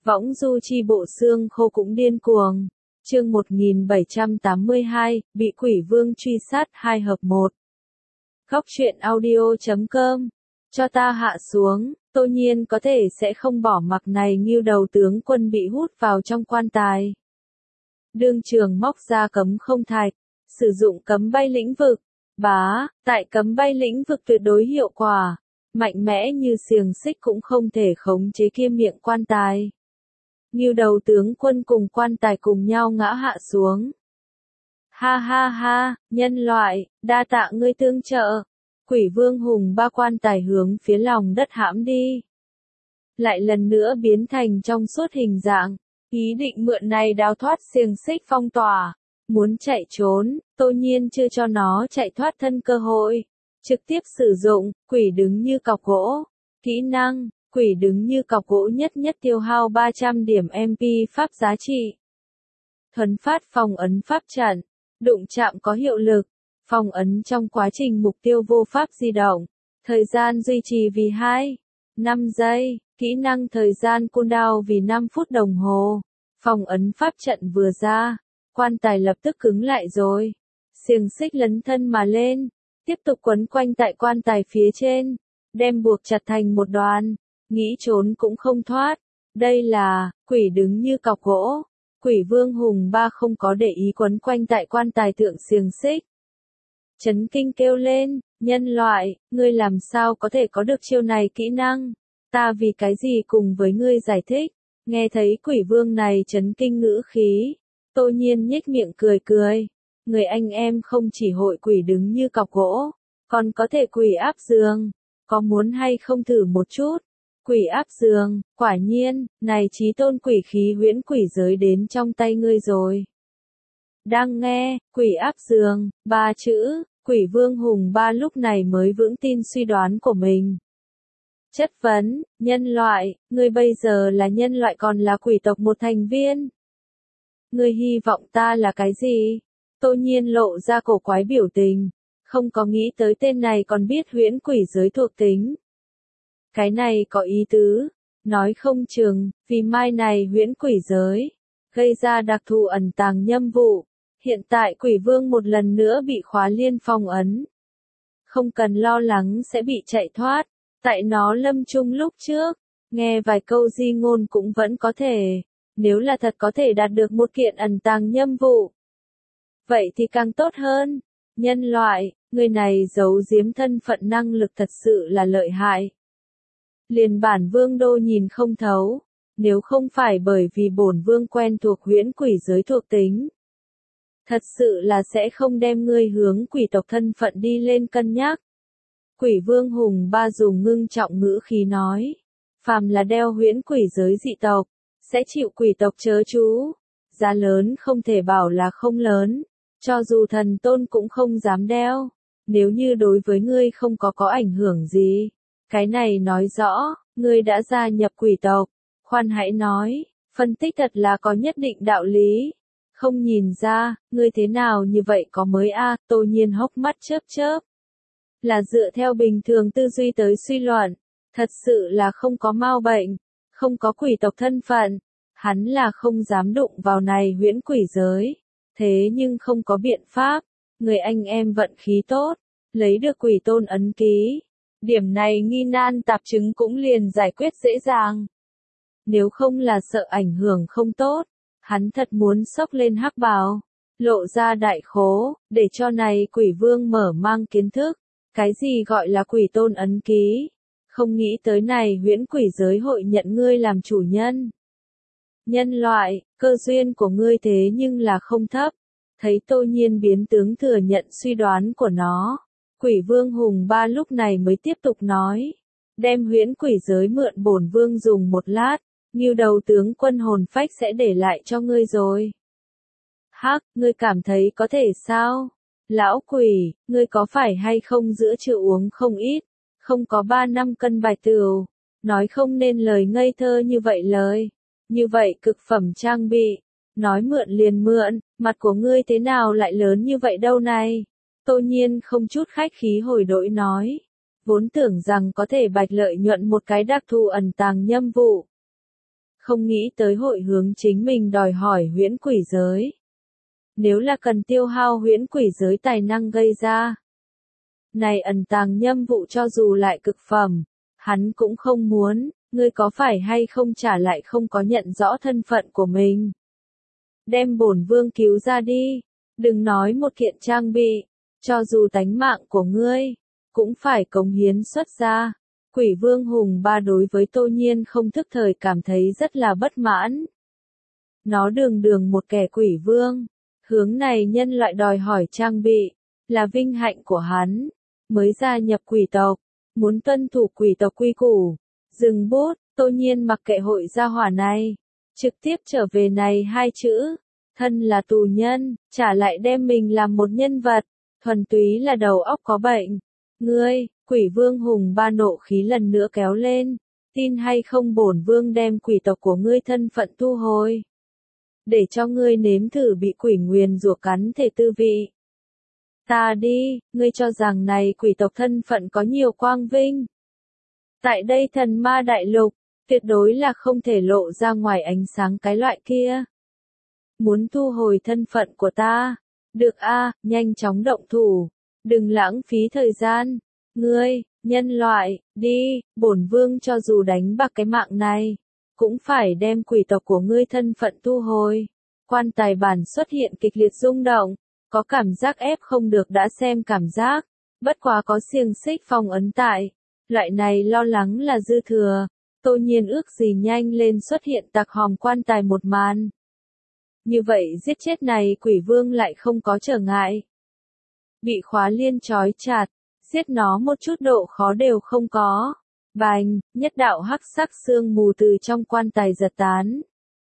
Võng du chi bộ xương khô cũng điên cuồng. Chương 1782, bị quỷ vương truy sát 2 hợp 1. Góc truyện audio.com. Cho ta hạ xuống, Tô Nhiên có thể sẽ không bỏ mặc này Ngưu đầu tướng quân bị hút vào trong quan tài. Đương trường móc ra cấm không thạch, sử dụng cấm bay lĩnh vực. Tại cấm bay lĩnh vực tuyệt đối hiệu quả, mạnh mẽ như xiềng xích cũng không thể khống chế kia miệng quan tài. Ngưu đầu tướng quân cùng quan tài cùng nhau ngã hạ xuống. Ha ha ha, nhân loại, đa tạ ngươi tương trợ. Quỷ vương hùng ba quan tài hướng phía lòng đất hãm đi. Lại lần nữa biến thành trong suốt hình dạng, ý định mượn này đào thoát xiềng xích phong tỏa. Muốn chạy trốn, Tô Nhiên chưa cho nó chạy thoát thân cơ hội. Trực tiếp sử dụng, quỷ đứng như cọc gỗ. Kỹ năng, quỷ đứng như cọc gỗ nhất tiêu hao 300 điểm MP pháp giá trị. Thuấn phát phong ấn pháp trận, đụng chạm có hiệu lực. Phong ấn trong quá trình mục tiêu vô pháp di động. Thời gian duy trì vì 5 giây. Kỹ năng thời gian cooldown vì 5 phút đồng hồ. Phong ấn pháp trận vừa ra, quan tài lập tức cứng lại rồi. Xiềng xích lấn thân mà lên, tiếp tục quấn quanh tại quan tài phía trên, đem buộc chặt thành một đoàn, nghĩ trốn cũng không thoát. Đây là, quỷ đứng như cọc gỗ. Quỷ vương hùng ba không có để ý quấn quanh tại quan tài tượng xiềng xích. Chấn kinh kêu lên, nhân loại, ngươi làm sao có thể có được chiêu này kỹ năng? Ta vì cái gì cùng với ngươi giải thích? Nghe thấy quỷ vương này chấn kinh ngữ khí, Tô Nhiên nhếch miệng cười. Người anh em không chỉ hội quỷ đứng như cọc gỗ, còn có thể quỷ áp giường. Có muốn hay không thử một chút? Quỷ áp giường, quả nhiên, này chí tôn quỷ khí huyễn quỷ giới đến trong tay ngươi rồi. Đang nghe, quỷ áp giường, 3 chữ, quỷ vương hùng ba lúc này mới vững tin suy đoán của mình. Chất vấn, nhân loại, ngươi bây giờ là nhân loại còn là quỷ tộc một thành viên? Ngươi hy vọng ta là cái gì? Tô Nhiên lộ ra cổ quái biểu tình, không có nghĩ tới tên này còn biết huyễn quỷ giới thuộc tính. Cái này có ý tứ, nói không chừng, vì mai này huyễn quỷ giới, gây ra đặc thù ẩn tàng nhâm vụ. Hiện tại quỷ vương một lần nữa bị khóa liên phong ấn. Không cần lo lắng sẽ bị chạy thoát, tại nó lâm chung lúc trước, nghe vài câu di ngôn cũng vẫn có thể, nếu là thật có thể đạt được một kiện ẩn tàng nhâm vụ. Vậy thì càng tốt hơn, nhân loại, người này giấu giếm thân phận năng lực thật sự là lợi hại. Liền bản vương đô nhìn không thấu, nếu không phải bởi vì bổn vương quen thuộc huyễn quỷ giới thuộc tính. Thật sự là sẽ không đem ngươi hướng quỷ tộc thân phận đi lên cân nhắc. Quỷ vương hùng ba dùng ngưng trọng ngữ khí nói. Phàm là đeo huyễn quỷ giới dị tộc, sẽ chịu quỷ tộc chớ chú. Giá lớn không thể bảo là không lớn, cho dù thần tôn cũng không dám đeo. Nếu như đối với ngươi không có ảnh hưởng gì, cái này nói rõ, ngươi đã gia nhập quỷ tộc. Khoan hãy nói, phân tích thật là có nhất định đạo lý. Không nhìn ra, ngươi thế nào như vậy có mới a? Tô Nhiên hốc mắt chớp. Là dựa theo bình thường tư duy tới suy luận, thật sự là không có mau bệnh, không có quỷ tộc thân phận, hắn là không dám đụng vào này huyễn quỷ giới. Thế nhưng không có biện pháp, người anh em vận khí tốt, lấy được quỷ tôn ấn ký. Điểm này nghi nan tạp chứng cũng liền giải quyết dễ dàng. Nếu không là sợ ảnh hưởng không tốt, hắn thật muốn xốc lên hắc bào, lộ ra đại khố, để cho này quỷ vương mở mang kiến thức. Cái gì gọi là quỷ tôn ấn ký? Không nghĩ tới này huyễn quỷ giới hội nhận ngươi làm chủ nhân. Nhân loại, cơ duyên của ngươi thế nhưng là không thấp. Thấy Tô Nhiên biến tướng thừa nhận suy đoán của nó. Quỷ vương hùng ba lúc này mới tiếp tục nói. Đem huyễn quỷ giới mượn bổn vương dùng một lát. Ngưu đầu tướng quân hồn phách sẽ để lại cho ngươi rồi. Hắc, ngươi cảm thấy có thể sao? Lão quỷ, ngươi có phải hay không giữa trưa uống không ít, không có 3 năm cân bài tửu, nói không nên lời ngây thơ như vậy lời. Như vậy cực phẩm trang bị, nói mượn liền mượn, mặt của ngươi thế nào lại lớn như vậy đâu này? Tô Nhiên không chút khách khí hồi đổi nói. Vốn tưởng rằng có thể bạch lợi nhuận một cái đặc thù ẩn tàng nhâm vụ. không nghĩ tới hội hướng chính mình đòi hỏi huyễn quỷ giới. Nếu là cần tiêu hao huyễn quỷ giới tài năng gây ra. Này ẩn tàng nhâm vụ cho dù lại cực phẩm, hắn cũng không muốn, ngươi có phải hay không trả lại không có nhận rõ thân phận của mình. Đem bổn vương cứu ra đi, đừng nói một kiện trang bị, cho dù tánh mạng của ngươi, cũng phải cống hiến xuất ra. Quỷ vương hùng ba đối với Tô Nhiên không thức thời cảm thấy rất là bất mãn. Nó đường đường một kẻ quỷ vương, hướng này nhân loại đòi hỏi trang bị, là vinh hạnh của hắn, mới gia nhập quỷ tộc, muốn tuân thủ quỷ tộc quy củ. Dừng bút, Tô Nhiên mặc kệ hội gia hỏa này, trực tiếp trở về này hai chữ, thân là tù nhân, trả lại đem mình làm một nhân vật, thuần túy là đầu óc có bệnh. Ngươi, quỷ vương hùng ba nộ khí lần nữa kéo lên, tin hay không bổn vương đem quỷ tộc của ngươi thân phận thu hồi. Để cho ngươi nếm thử bị quỷ nguyền rủa cắn thể tư vị. Ta đi, ngươi cho rằng này quỷ tộc thân phận có nhiều quang vinh. Tại đây thần ma đại lục, tuyệt đối là không thể lộ ra ngoài ánh sáng cái loại kia. Muốn thu hồi thân phận của ta? Được a, nhanh chóng động thủ, đừng lãng phí thời gian. Ngươi, nhân loại, đi, bổn vương cho dù đánh bạc cái mạng này, cũng phải đem quỷ tộc của ngươi thân phận thu hồi. Quan tài bản xuất hiện kịch liệt rung động, có cảm giác ép không được đã xem cảm giác, bất quá có xiềng xích phong ấn tại. Loại này lo lắng là dư thừa, Tô Nhiên ước gì nhanh lên xuất hiện tạc hòm quan tài một màn. Như vậy giết chết này quỷ vương lại không có trở ngại. Bị khóa liên trói chặt, giết nó một chút độ khó đều không có. Bành, nhất đạo hắc sắc sương mù từ trong quan tài giật tán.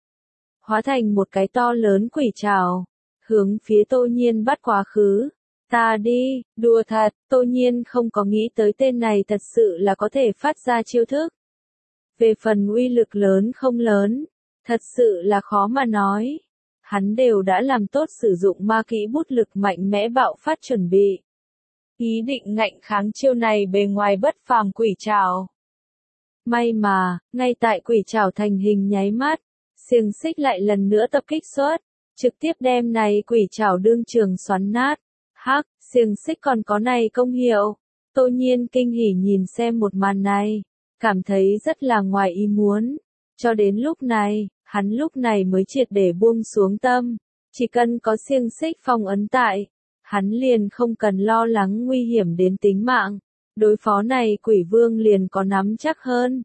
Hóa thành một cái to lớn quỷ trảo, hướng phía Tô Nhiên bắt quá khứ. Ta đi, đùa thật, Tô Nhiên không có nghĩ tới tên này thật sự là có thể phát ra chiêu thức. Về phần uy lực lớn không lớn, thật sự là khó mà nói. Hắn đều đã làm tốt sử dụng ma kỹ bút lực mạnh mẽ bạo phát chuẩn bị. Ý định ngạnh kháng chiêu này bề ngoài bất phàm quỷ trảo. May mà, ngay tại quỷ trảo thành hình nháy mắt, xiềng xích lại lần nữa tập kích xuất, trực tiếp đem này quỷ trảo đương trường xoắn nát. Hắc, xiềng xích còn có này công hiệu. Tô Nhiên kinh hỉ nhìn xem một màn này, cảm thấy rất là ngoài ý muốn. Cho đến lúc này, hắn lúc này mới triệt để buông xuống tâm. Chỉ cần có xiềng xích phong ấn tại, hắn liền không cần lo lắng nguy hiểm đến tính mạng. Đối phó này quỷ vương liền có nắm chắc hơn.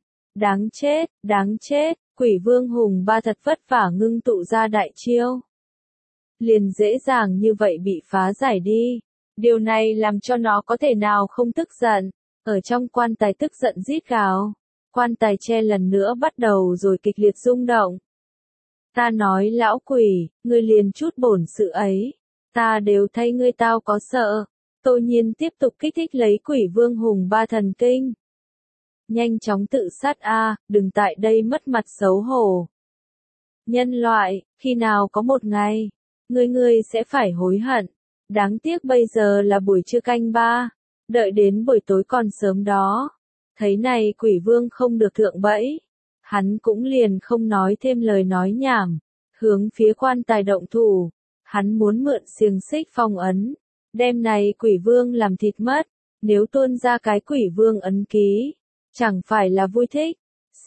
Đáng chết, quỷ vương hùng ba thật vất vả ngưng tụ ra đại chiêu. Liền dễ dàng như vậy bị phá giải đi. Điều này làm cho nó có thể nào không tức giận. Ở trong quan tài tức giận rít gào. Quan tài tre lần nữa bắt đầu rồi kịch liệt rung động. Ta nói lão quỷ, ngươi liền chút bổn sự ấy. Ta đều thay ngươi tao có sợ. Tô Nhiên tiếp tục kích thích lấy quỷ vương hùng ba thần kinh. Nhanh chóng tự sát a, đừng tại đây mất mặt xấu hổ. Nhân loại, khi nào có một ngày, ngươi sẽ phải hối hận. Đáng tiếc bây giờ là buổi trưa canh 3, đợi đến buổi tối còn sớm đó. Thấy này quỷ vương không được thượng bẫy, hắn cũng liền không nói thêm lời nói nhảm, hướng phía quan tài động thủ. Hắn muốn mượn xiềng xích phong ấn, đem này quỷ vương làm thịt mất. Nếu tuôn ra cái quỷ vương ấn ký, chẳng phải là vui thích.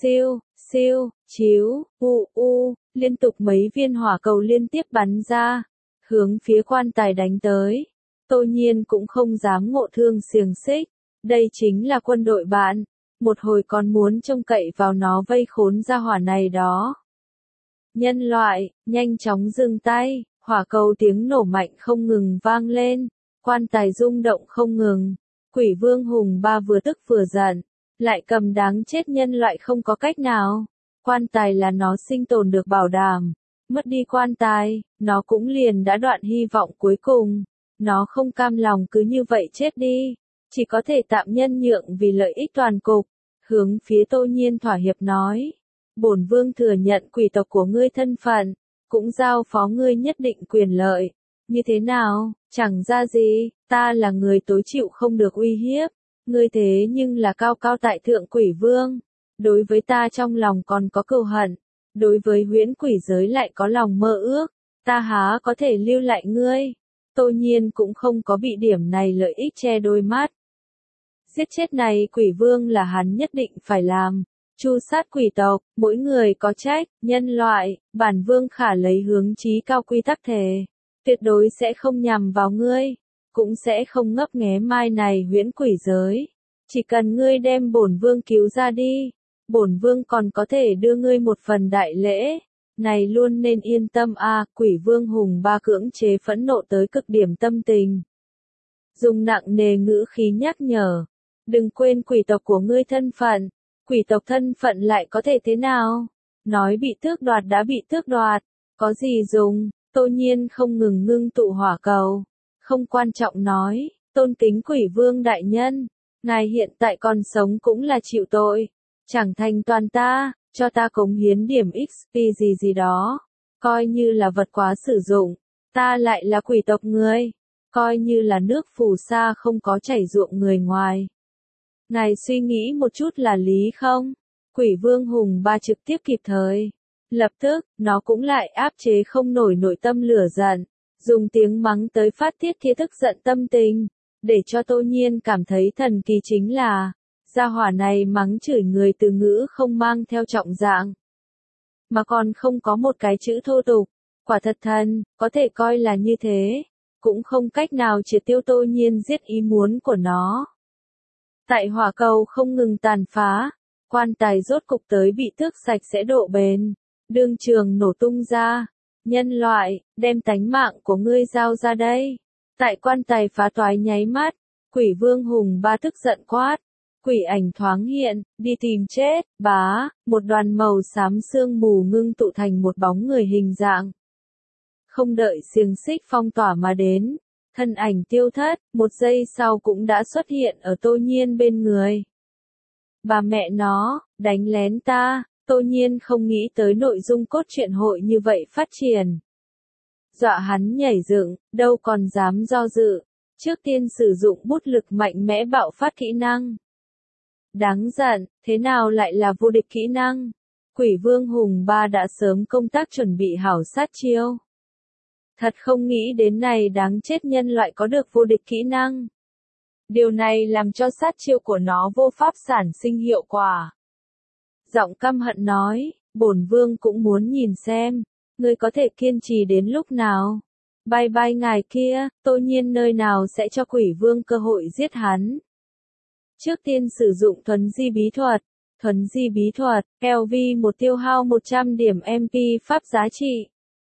Siêu, chiếu, liên tục mấy viên hỏa cầu liên tiếp bắn ra, hướng phía quan tài đánh tới. Tô Nhiên cũng không dám ngộ thương xiềng xích, đây chính là quân đội bạn, một hồi còn muốn trông cậy vào nó vây khốn ra hỏa này đó. Nhân loại, nhanh chóng dừng tay, hỏa cầu tiếng nổ mạnh không ngừng vang lên, quan tài rung động không ngừng. Quỷ vương hùng ba vừa tức vừa giận, lại cầm đáng chết nhân loại không có cách nào. Quan tài là nó sinh tồn được bảo đảm, mất đi quan tài, nó cũng liền đã đoạn hy vọng cuối cùng. Nó không cam lòng cứ như vậy chết đi, chỉ có thể tạm nhân nhượng vì lợi ích toàn cục. Hướng phía Tô Nhiên thỏa hiệp nói, bổn vương thừa nhận quỷ tộc của ngươi thân phận, cũng giao phó ngươi nhất định quyền lợi. Như thế nào, chẳng ra gì, ta là người tối chịu không được uy hiếp, ngươi thế nhưng là cao cao tại thượng quỷ vương, đối với ta trong lòng còn có cừu hận, đối với huyễn quỷ giới lại có lòng mơ ước, ta há có thể lưu lại ngươi. Tô Nhiên cũng không có bị điểm này lợi ích che đôi mắt. Giết chết này quỷ vương là hắn nhất định phải làm. Tru sát quỷ tộc, mỗi người có trách, nhân loại, bản vương khả lấy hướng chí cao quy tắc thề. Tuyệt đối sẽ không nhằm vào ngươi, cũng sẽ không ngấp nghé mai này huyễn quỷ giới. Chỉ cần ngươi đem bổn vương cứu ra đi, bổn vương còn có thể đưa ngươi một phần đại lễ. Này luôn nên yên tâm a. Quỷ vương hùng ba cưỡng chế phẫn nộ tới cực điểm tâm tình. Dùng nặng nề ngữ khí nhắc nhở. Đừng quên quỷ tộc của ngươi thân phận. Quỷ tộc thân phận lại có thể thế nào? Nói bị tước đoạt đã bị tước đoạt. Có gì dùng? Tô Nhiên không ngừng ngưng tụ hỏa cầu. Không quan trọng nói. Tôn kính quỷ vương đại nhân. Ngài hiện tại còn sống cũng là chịu tội. Chẳng thành toàn ta. Cho ta cống hiến điểm XP gì đó. Coi như là vật quá sử dụng. Ta lại là quỷ tộc người. Coi như là nước phù sa không có chảy ruộng người ngoài. Ngài suy nghĩ một chút là lý không? Quỷ vương hùng ba trực tiếp kịp thời. Lập tức, nó cũng lại áp chế không nổi nội tâm lửa giận. Dùng tiếng mắng tới phát tiết kia tức giận tâm tình. Để cho Tô Nhiên cảm thấy thần kỳ chính là, gia hỏa này mắng chửi người từ ngữ không mang theo trọng dạng. Mà còn không có một cái chữ thô tục. Quả thật thần, có thể coi là như thế. Cũng không cách nào triệt tiêu Tô Nhiên giết ý muốn của nó. Tại hỏa cầu không ngừng tàn phá, quan tài rốt cục tới bị tước sạch sẽ độ bền. Đương trường nổ tung ra. Nhân loại, đem tánh mạng của ngươi giao ra đây. Tại quan tài phá toái nháy mắt, quỷ vương hùng ba tức giận quát. Quỷ ảnh thoáng hiện, đi tìm chết, bá, một đoàn màu xám sương mù ngưng tụ thành một bóng người hình dạng. Không đợi xiềng xích phong tỏa mà đến, thân ảnh tiêu thất, một giây sau cũng đã xuất hiện ở Tô Nhiên bên người. Bà mẹ nó, đánh lén ta, Tô Nhiên không nghĩ tới nội dung cốt truyện hội như vậy phát triển. Dọa hắn nhảy dựng, đâu còn dám do dự, trước tiên sử dụng bút lực mạnh mẽ bạo phát kỹ năng. Đáng giận, thế nào lại là vô địch kỹ năng? Quỷ vương hùng ba đã sớm công tác chuẩn bị hảo sát chiêu. Thật không nghĩ đến này đáng chết nhân loại có được vô địch kỹ năng. Điều này làm cho sát chiêu của nó vô pháp sản sinh hiệu quả. Giọng căm hận nói, bổn vương cũng muốn nhìn xem, ngươi có thể kiên trì đến lúc nào. Bye bye ngài kia, Tô Nhiên nơi nào sẽ cho quỷ vương cơ hội giết hắn. Trước tiên sử dụng thuấn di bí thuật. Thuấn di bí thuật, LV một tiêu hao 100 điểm MP pháp giá trị.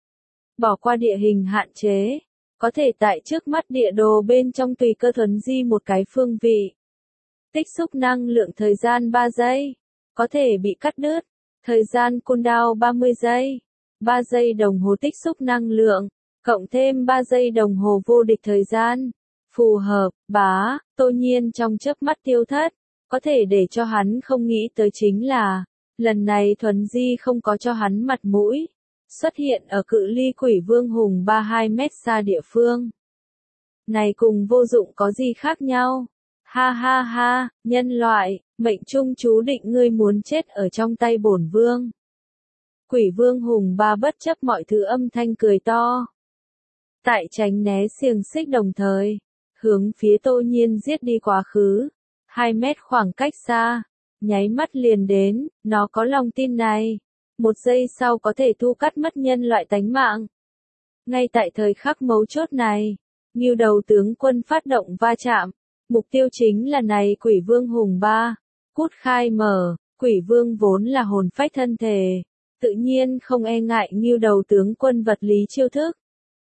Bỏ qua địa hình hạn chế. Có thể tại trước mắt địa đồ bên trong tùy cơ thuấn di một cái phương vị. Tích xúc năng lượng thời gian 3 giây. Có thể bị cắt đứt. Thời gian cooldown 30 giây. 3 giây đồng hồ tích xúc năng lượng. Cộng thêm 3 giây đồng hồ vô địch thời gian. Phù hợp, bá, Tô Nhiên trong chớp mắt tiêu thất. Có thể để cho hắn không nghĩ tới chính là, lần này thuấn di không có cho hắn mặt mũi. Xuất hiện ở cự ly quỷ vương hùng 32 mét xa địa phương. Này cùng vô dụng có gì khác nhau? Ha ha ha, nhân loại, mệnh trung chú định ngươi muốn chết ở trong tay bổn vương. Quỷ vương hùng ba bất chấp mọi thứ âm thanh cười to. Tại tránh né xiềng xích đồng thời, hướng phía Tô Nhiên giết đi quá khứ. 2 mét khoảng cách xa, nháy mắt liền đến, nó có lòng tin này. 1 giây sau có thể thu cắt mất nhân loại tánh mạng. Ngay tại thời khắc mấu chốt này, Ngưu đầu tướng quân phát động va chạm. Mục tiêu chính là này quỷ vương hùng ba. Cút khai mở, quỷ vương vốn là hồn phách thân thể. Tự nhiên không e ngại Ngưu đầu tướng quân vật lý chiêu thức.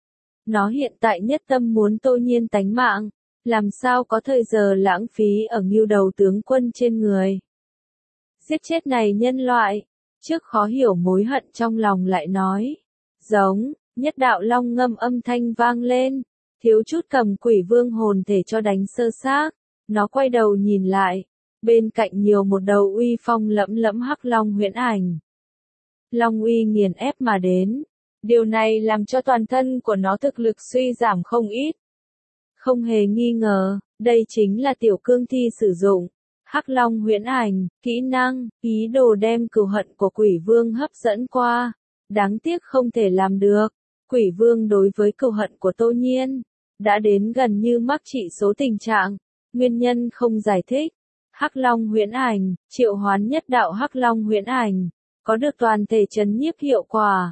Nó hiện tại nhất tâm muốn Tô Nhiên tánh mạng. Làm sao có thời giờ lãng phí ở Ngưu đầu tướng quân trên người. Giết chết này nhân loại. Trước khó hiểu mối hận trong lòng lại nói. Giống, nhất đạo long ngâm âm thanh vang lên. Thiếu chút cầm quỷ vương hồn thể cho đánh sơ xác. Nó quay đầu nhìn lại. Bên cạnh nhiều một đầu uy phong lẫm lẫm hắc long huyễn ảnh. Long uy nghiền ép mà đến. Điều này làm cho toàn thân của nó thực lực suy giảm không ít. Không hề nghi ngờ, đây chính là tiểu cương thi sử dụng. Hắc Long huyễn ảnh, kỹ năng, ý đồ đem cừu hận của quỷ vương hấp dẫn qua. Đáng tiếc không thể làm được. Quỷ vương đối với cừu hận của Tô Nhiên đã đến gần như mắc trị số tình trạng. Nguyên nhân không giải thích. Hắc Long huyễn ảnh, triệu hoán nhất đạo Hắc Long huyễn ảnh, có được toàn thể trấn nhiếp hiệu quả.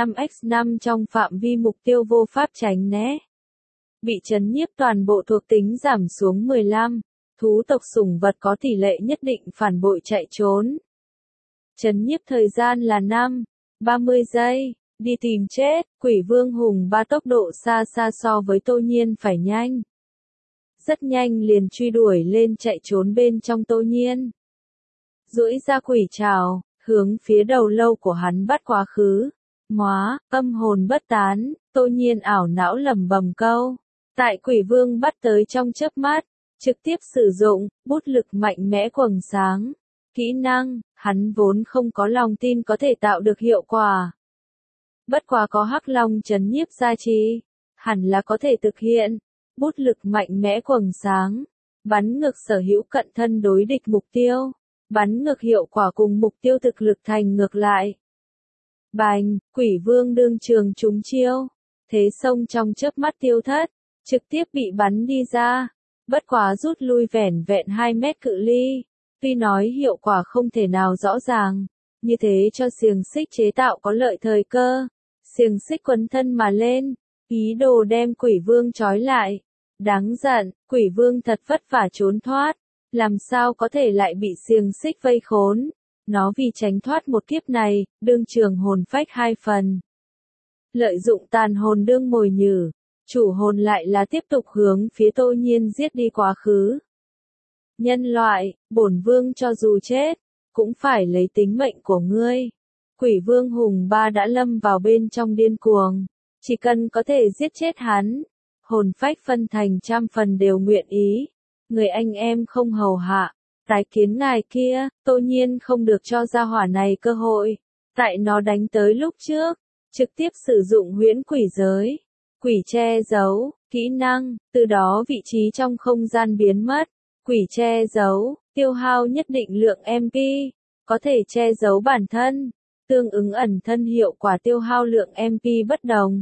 5x5 trong phạm vi mục tiêu vô pháp tránh né. Bị trấn nhiếp toàn bộ thuộc tính giảm xuống 15. Thú tộc sủng vật có tỷ lệ nhất định phản bội chạy trốn. Trấn nhiếp thời gian là 30 giây. Đi tìm chết, quỷ vương hùng ba tốc độ xa xa so với Tô Nhiên phải nhanh. Rất nhanh liền truy đuổi lên chạy trốn bên trong Tô Nhiên. Duỗi ra quỷ trảo, hướng phía đầu lâu của hắn bắt quá khứ. Móa, âm hồn bất tán, Tô Nhiên ảo não lẩm bẩm câu. Tại quỷ vương bắt tới trong chớp mắt, trực tiếp sử dụng, bút lực mạnh mẽ quầng sáng. Kỹ năng, hắn vốn không có lòng tin có thể tạo được hiệu quả. Bất quá có Hắc Long trấn nhiếp gia trì, hẳn là có thể thực hiện. Bút lực mạnh mẽ quầng sáng, bắn ngược sở hữu cận thân đối địch mục tiêu, bắn ngược hiệu quả cùng mục tiêu thực lực thành ngược lại. Bành, quỷ vương đương trường trúng chiêu, thế sông trong chớp mắt tiêu thất, trực tiếp bị bắn đi ra, bất quá rút lui vẻn vẹn 2 mét cự ly, tuy nói hiệu quả không thể nào rõ ràng, như thế cho xiềng xích chế tạo có lợi thời cơ, xiềng xích quấn thân mà lên, ý đồ đem quỷ vương trói lại. Đáng giận, quỷ vương thật vất vả trốn thoát, làm sao có thể lại bị xiềng xích vây khốn. Nó vì tránh thoát một kiếp này, đương trường hồn phách 2 phần. Lợi dụng tàn hồn đương mồi nhử, chủ hồn lại là tiếp tục hướng phía Tô Nhiên giết đi quá khứ. Nhân loại, bổn vương cho dù chết, cũng phải lấy tính mệnh của ngươi. Quỷ vương hùng ba đã lâm vào bên trong điên cuồng, chỉ cần có thể giết chết hắn. Hồn phách phân thành trăm phần đều nguyện ý. Người anh em không hầu hạ. Tái kiến ngài kia, Tô Nhiên không được cho gia hỏa này cơ hội. Tại nó đánh tới lúc trước, trực tiếp sử dụng huyễn quỷ giới. Quỷ che giấu, kỹ năng, từ đó vị trí trong không gian biến mất. Quỷ che giấu, tiêu hao nhất định lượng MP, có thể che giấu bản thân. Tương ứng ẩn thân hiệu quả tiêu hao lượng MP bất đồng.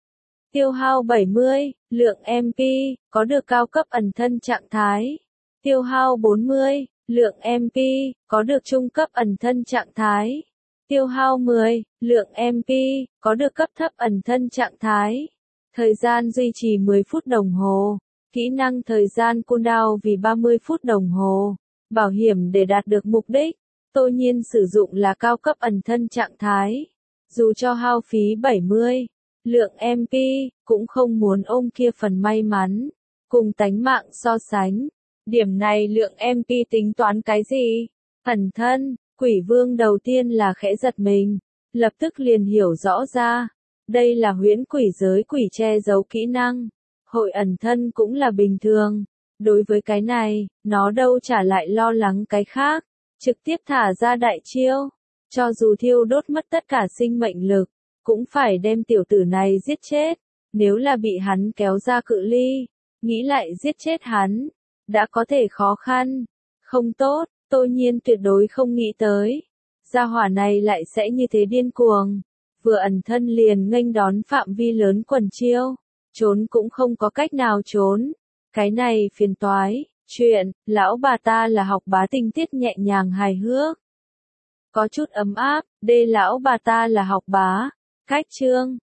Tiêu hao 70, lượng MP, có được cao cấp ẩn thân trạng thái. Tiêu hao 40, lượng MP, có được trung cấp ẩn thân trạng thái. Tiêu hao 10, lượng MP, có được cấp thấp ẩn thân trạng thái. Thời gian duy trì 10 phút đồng hồ. Kỹ năng thời gian cooldown vì 30 phút đồng hồ. Bảo hiểm để đạt được mục đích. Tô Nhiên sử dụng là cao cấp ẩn thân trạng thái. Dù cho hao phí 70. Lượng MP, cũng không muốn ôm kia phần may mắn, cùng tánh mạng so sánh. Điểm này lượng MP tính toán cái gì? Ẩn thân, quỷ vương đầu tiên là khẽ giật mình, lập tức liền hiểu rõ ra. Đây là huyễn quỷ giới quỷ che giấu kỹ năng. Hội ẩn thân cũng là bình thường. Đối với cái này, nó đâu trả lại lo lắng cái khác. Trực tiếp thả ra đại chiêu. Cho dù thiêu đốt mất tất cả sinh mệnh lực, cũng phải đem tiểu tử này giết chết. Nếu là bị hắn kéo ra cự ly, nghĩ lại giết chết hắn, đã có thể khó khăn. Không tốt, Tô Nhiên tuyệt đối không nghĩ tới. Gia hỏa này lại sẽ như thế điên cuồng. Vừa ẩn thân liền nghênh đón phạm vi lớn quần chiêu. Trốn cũng không có cách nào trốn. Cái này phiền toái. Chuyện, lão bà ta là học bá tình tiết nhẹ nhàng hài hước. Có chút ấm áp, đê lão bà ta là học bá. Cách chương.